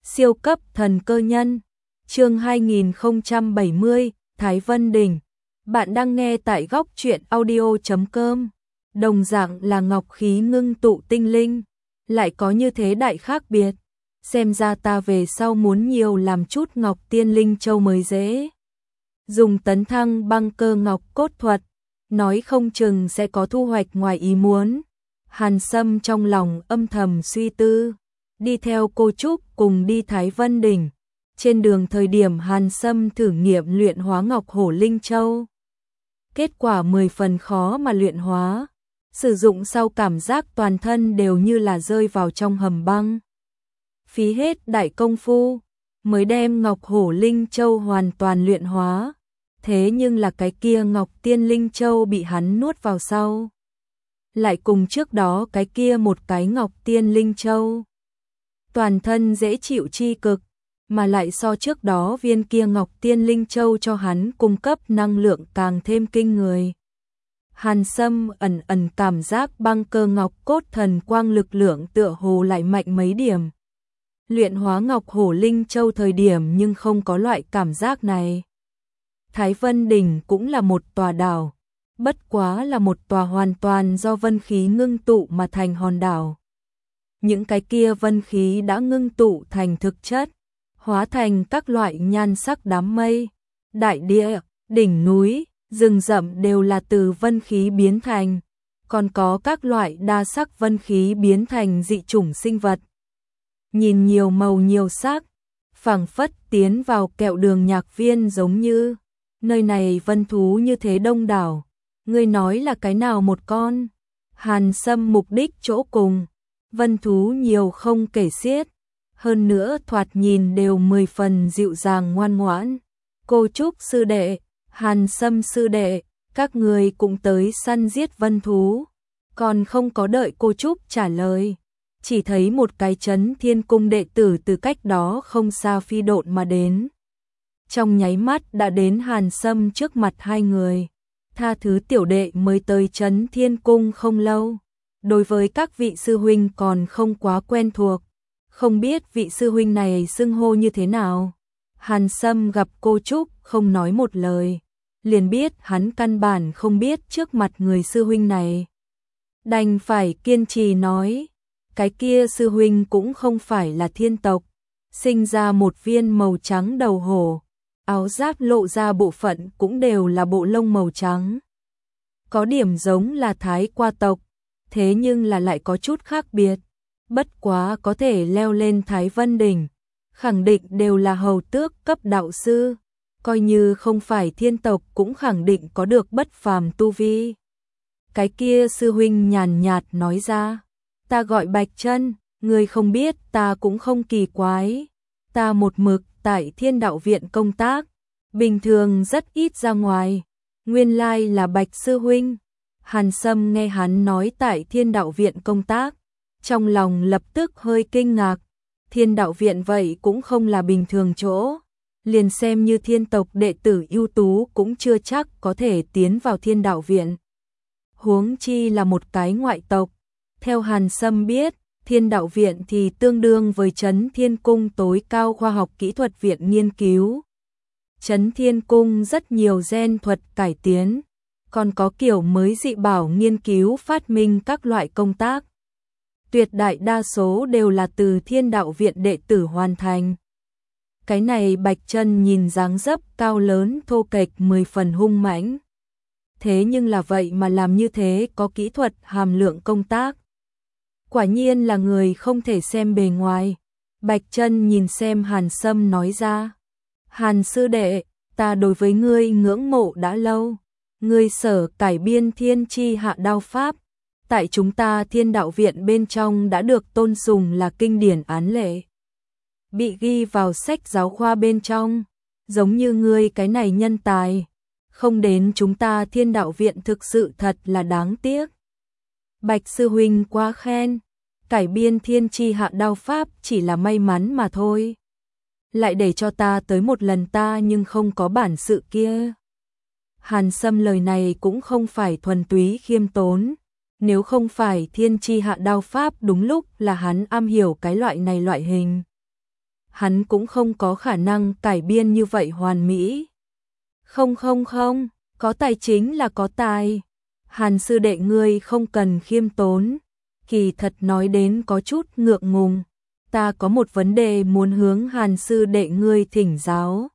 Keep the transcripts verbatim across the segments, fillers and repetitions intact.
Siêu cấp thần cơ nhân. Chương hai nghìn không trăm bảy mươi, Thái Vân Đỉnh. Bạn đang nghe tại góc truyện audio chấm com. Đồng dạng là ngọc khí ngưng tụ tinh linh, lại có như thế đại khác biệt. Xem ra ta về sau muốn nhiều làm chút ngọc tiên linh châu mới dễ. Dùng tấn thăng băng cơ ngọc cốt thuật, nói không chừng sẽ có thu hoạch ngoài ý muốn. Hàn Sâm trong lòng âm thầm suy tư, đi theo cô Trúc cùng đi Thái Vân Đỉnh. Trên đường thời điểm Hàn Sâm thử nghiệm luyện hóa ngọc hổ linh châu. Kết quả mười phần khó mà luyện hóa, sử dụng sau cảm giác toàn thân đều như là rơi vào trong hầm băng. Phí hết đại công phu, mới đem ngọc hổ linh châu hoàn toàn luyện hóa. Thế nhưng là cái kia ngọc tiên linh châu bị hắn nuốt vào sau. Lại cùng trước đó cái kia một cái ngọc tiên linh châu. Toàn thân dễ chịu chi cực, mà lại so trước đó viên kia ngọc tiên linh châu cho hắn cung cấp năng lượng càng thêm kinh người. Hàn Sâm ẩn ẩn cảm giác băng cơ ngọc cốt thần quang lực lượng tựa hồ lại mạnh mấy điểm. Luyện hóa ngọc hổ linh châu thời điểm nhưng không có loại cảm giác này. Thái Vân Đỉnh cũng là một tòa đảo, bất quá là một tòa hoàn toàn do vân khí ngưng tụ mà thành hòn đảo. Những cái kia vân khí đã ngưng tụ thành thực chất, hóa thành các loại nhan sắc đám mây, đại địa, đỉnh núi, rừng rậm đều là từ vân khí biến thành, còn có các loại đa sắc vân khí biến thành dị chủng sinh vật. Nhìn nhiều màu nhiều sắc, phảng phất tiến vào kẹo đường nhạc viên giống như, nơi này vân thú như thế đông đảo, ngươi nói là cái nào một con? Hàn Sâm mục đích chỗ cùng, vân thú nhiều không kể xiết, hơn nữa thoạt nhìn đều mười phần dịu dàng ngoan ngoãn. Cô Trúc sư đệ, Hàn Sâm sư đệ, các người cũng tới săn giết vân thú. Còn không có đợi cô Trúc trả lời, chỉ thấy một cái Chấn Thiên Cung đệ tử từ cách đó không xa phi độn mà đến. Trong nháy mắt đã đến Hàn Sâm trước mặt hai người. Tha thứ tiểu đệ mới tới Chấn Thiên Cung không lâu, đối với các vị sư huynh còn không quá quen thuộc, không biết vị sư huynh này xưng hô như thế nào. Hàn Sâm gặp cô Trúc không nói một lời, liền biết hắn căn bản không biết trước mặt người sư huynh này. Đành phải kiên trì nói, cái kia sư huynh cũng không phải là thiên tộc, sinh ra một viên màu trắng đầu hổ, áo giáp lộ ra bộ phận cũng đều là bộ lông màu trắng. Có điểm giống là Thái qua tộc, thế nhưng là lại có chút khác biệt. Bất quá có thể leo lên Thái Vân Đỉnh, khẳng định đều là hầu tước cấp đạo sư, coi như không phải thiên tộc cũng khẳng định có được bất phàm tu vi. Cái kia sư huynh nhàn nhạt nói ra, ta gọi Bạch Chân, người không biết ta cũng không kỳ quái, ta một mực tại Thiên Đạo Viện công tác, bình thường rất ít ra ngoài, nguyên lai là Bạch sư huynh. Hàn Sâm nghe hắn nói tại Thiên Đạo Viện công tác, trong lòng lập tức hơi kinh ngạc. Thiên Đạo Viện vậy cũng không là bình thường chỗ, liền xem như thiên tộc đệ tử ưu tú cũng chưa chắc có thể tiến vào Thiên Đạo Viện. Huống chi là một cái ngoại tộc. Theo Hàn Sâm biết, Thiên Đạo Viện thì tương đương với Chấn Thiên Cung tối cao khoa học kỹ thuật viện nghiên cứu. Chấn Thiên Cung rất nhiều gen thuật cải tiến, còn có kiểu mới dị bảo nghiên cứu phát minh các loại công tác. Tuyệt đại đa số đều là từ Thiên Đạo Viện đệ tử hoàn thành. Cái này Bạch Chân nhìn dáng dấp cao lớn thô kệch mười phần hung mãnh. Thế nhưng là vậy mà làm như thế có kỹ thuật hàm lượng công tác. Quả nhiên là người không thể xem bề ngoài. Bạch Chân nhìn xem Hàn Sâm nói ra, Hàn sư đệ, ta đối với ngươi ngưỡng mộ đã lâu. Ngươi sở cải biên thiên chi hạ đao pháp, tại chúng ta Thiên Đạo Viện bên trong đã được tôn sùng là kinh điển án lệ, bị ghi vào sách giáo khoa bên trong. Giống như ngươi cái này nhân tài, không đến chúng ta Thiên Đạo Viện thực sự thật là đáng tiếc. Bạch sư huynh quá khen, cải biên thiên chi hạ đao pháp chỉ là may mắn mà thôi. Lại để cho ta tới một lần ta nhưng không có bản sự kia. Hàn Sâm lời này cũng không phải thuần túy khiêm tốn, nếu không phải thiên chi hạ đao pháp đúng lúc là hắn am hiểu cái loại này loại hình. hắn cũng không có khả năng cải biên như vậy hoàn mỹ. Không không không, có tài chính là có tài. Hàn sư đệ ngươi không cần khiêm tốn. Kỳ thật nói đến có chút ngượng ngùng. Ta có một vấn đề muốn hướng Hàn sư đệ ngươi thỉnh giáo.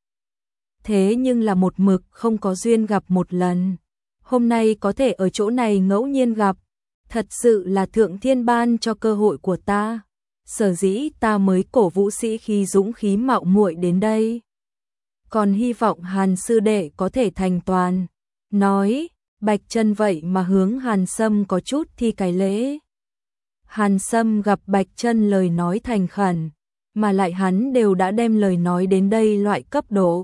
Thế nhưng là một mực không có duyên gặp một lần. Hôm nay có thể ở chỗ này ngẫu nhiên gặp. Thật sự là thượng thiên ban cho cơ hội của ta. Sở dĩ ta mới cổ vũ sĩ khí dũng khí mạo muội đến đây. Còn hy vọng Hàn sư đệ có thể thành toàn. Nói, Bạch Chân vậy mà hướng Hàn Sâm có chút thi cái lễ. Hàn Sâm gặp Bạch Chân lời nói thành khẩn, mà lại hắn đều đã đem lời nói đến đây loại cấp độ.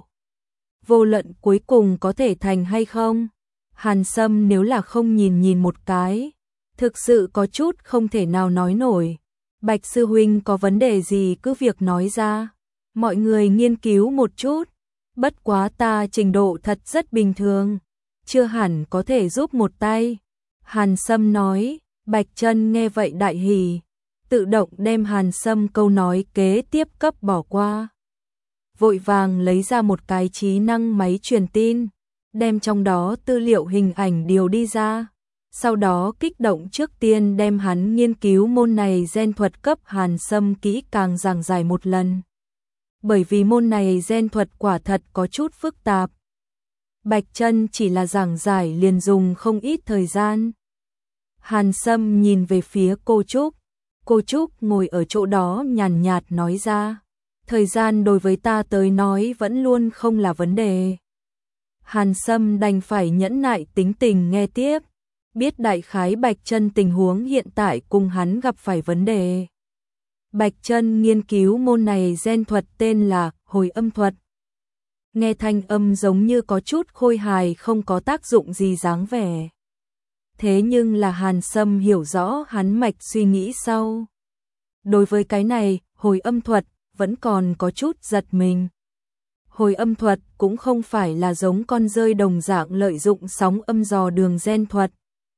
Vô luận cuối cùng có thể thành hay không, Hàn Sâm nếu là không nhìn nhìn một cái, thực sự có chút không thể nào nói nổi. Bạch sư huynh có vấn đề gì cứ việc nói ra, mọi người nghiên cứu một chút, bất quá ta trình độ thật rất bình thường, chưa hẳn có thể giúp một tay. Hàn Sâm nói, Bạch Chân nghe vậy đại hỉ, tự động đem Hàn Sâm câu nói kế tiếp cấp bỏ qua. Vội vàng lấy ra một cái trí năng máy truyền tin, đem trong đó tư liệu hình ảnh điều đi ra. Sau đó kích động trước tiên đem hắn nghiên cứu môn này gen thuật cấp Hàn Sâm kỹ càng giảng giải một lần. Bởi vì môn này gen thuật quả thật có chút phức tạp. Bạch Chân chỉ là giảng giải liền dùng không ít thời gian. Hàn Sâm nhìn về phía cô Trúc. Cô Trúc ngồi ở chỗ đó nhàn nhạt nói ra. Thời gian đối với ta tới nói vẫn luôn không là vấn đề. Hàn Sâm đành phải nhẫn nại tính tình nghe tiếp. Biết đại khái Bạch Chân tình huống hiện tại cùng hắn gặp phải vấn đề. Bạch Chân nghiên cứu môn này gen thuật tên là hồi âm thuật. Nghe thanh âm giống như có chút khôi hài không có tác dụng gì dáng vẻ. Thế nhưng là Hàn Sâm hiểu rõ hắn mạch suy nghĩ sau. Đối với cái này, hồi âm thuật vẫn còn có chút giật mình. Hồi âm thuật cũng không phải là giống con rơi đồng dạng lợi dụng sóng âm dò đường gen thuật,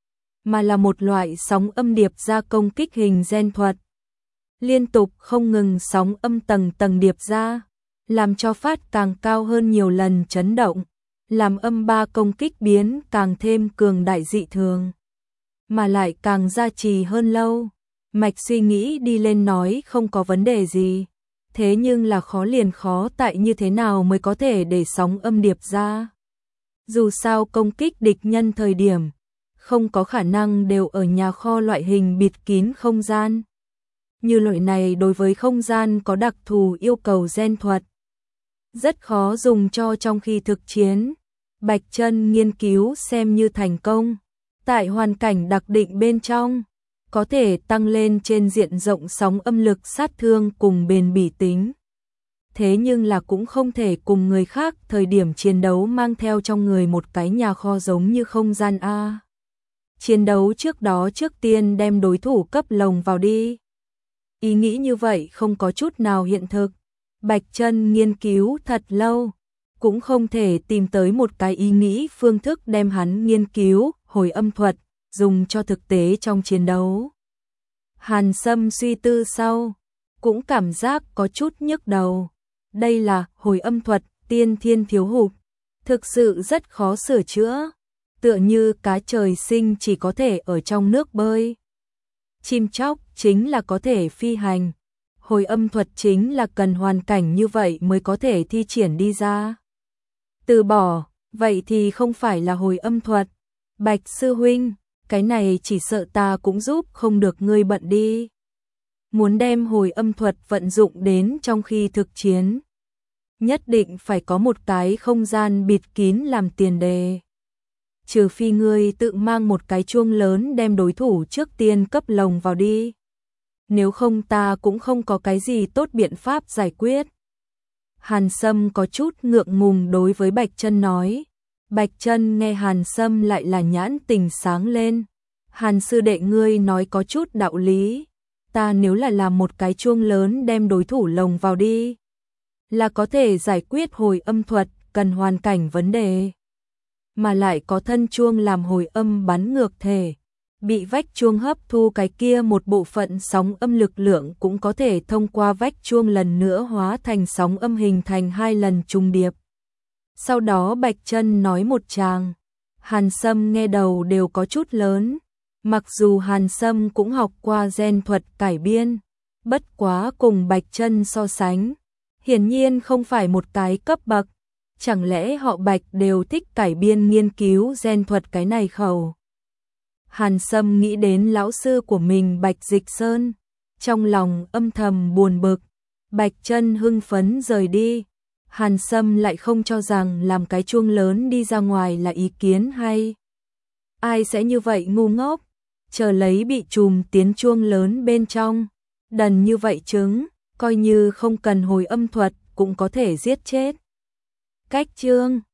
mà là một loại sóng âm điệp ra công kích hình gen thuật. Liên tục không ngừng sóng âm tầng tầng điệp ra, làm cho phát càng cao hơn nhiều lần chấn động, làm âm ba công kích biến càng thêm cường đại dị thường, mà lại càng gia trì hơn lâu. Mạch suy nghĩ đi lên nói không có vấn đề gì, thế nhưng là khó liền khó tại như thế nào mới có thể để sóng âm điệp ra. Dù sao công kích địch nhân thời điểm, không có khả năng đều ở nhà kho loại hình bịt kín không gian. Như loại này đối với không gian có đặc thù yêu cầu gen thuật, rất khó dùng cho trong khi thực chiến. Bạch Chân nghiên cứu xem như thành công, tại hoàn cảnh đặc định bên trong, có thể tăng lên trên diện rộng sóng âm lực sát thương cùng bền bỉ tính. Thế nhưng là cũng không thể cùng người khác thời điểm chiến đấu mang theo trong người một cái nhà kho giống như không gian A. Chiến đấu trước đó trước tiên đem đối thủ cấp lồng vào đi. Ý nghĩ như vậy không có chút nào hiện thực. Bạch Chân nghiên cứu thật lâu, cũng không thể tìm tới một cái ý nghĩ phương thức đem hắn nghiên cứu hồi âm thuật dùng cho thực tế trong chiến đấu. Hàn Sâm suy tư sau, cũng cảm giác có chút nhức đầu. Đây là hồi âm thuật tiên thiên thiếu hụt, thực sự rất khó sửa chữa, tựa như cá trời sinh chỉ có thể ở trong nước bơi. Chim chóc chính là có thể phi hành, hồi âm thuật chính là cần hoàn cảnh như vậy mới có thể thi triển đi ra. Từ bỏ, vậy thì không phải là hồi âm thuật. Bạch sư huynh, cái này chỉ sợ ta cũng giúp không được ngươi bận đi. Muốn đem hồi âm thuật vận dụng đến trong khi thực chiến, nhất định phải có một cái không gian bịt kín làm tiền đề. Trừ phi ngươi tự mang một cái chuông lớn đem đối thủ trước tiên cấp lồng vào đi. Nếu không ta cũng không có cái gì tốt biện pháp giải quyết. Hàn Sâm có chút ngượng ngùng đối với Bạch Chân nói. Bạch Chân nghe Hàn Sâm lại là nhãn tình sáng lên. Hàn sư đệ ngươi nói có chút đạo lý. Ta nếu là làm một cái chuông lớn đem đối thủ lồng vào đi, là có thể giải quyết hồi âm thuật cần hoàn cảnh vấn đề. Mà lại có thân chuông làm hồi âm bắn ngược thể. bị vách chuông hấp thu cái kia một bộ phận sóng âm lực lượng cũng có thể thông qua vách chuông lần nữa hóa thành sóng âm hình thành hai lần trùng điệp. Sau đó Bạch Chân nói một tràng, Hàn Sâm nghe đầu đều có chút lớn, mặc dù Hàn Sâm cũng học qua gen thuật cải biên, bất quá cùng Bạch Chân so sánh, hiển nhiên không phải một cái cấp bậc, chẳng lẽ họ Bạch đều thích cải biên nghiên cứu gen thuật cái này khẩu. Hàn Sâm nghĩ đến lão sư của mình Bạch Dịch Sơn, trong lòng âm thầm buồn bực. Bạch Chân hưng phấn rời đi, Hàn Sâm lại không cho rằng làm cái chuông lớn đi ra ngoài là ý kiến hay. Ai sẽ như vậy ngu ngốc, chờ lấy bị chùm tiến chuông lớn bên trong, đần như vậy chứng, coi như không cần hồi âm thuật cũng có thể giết chết. Cách chương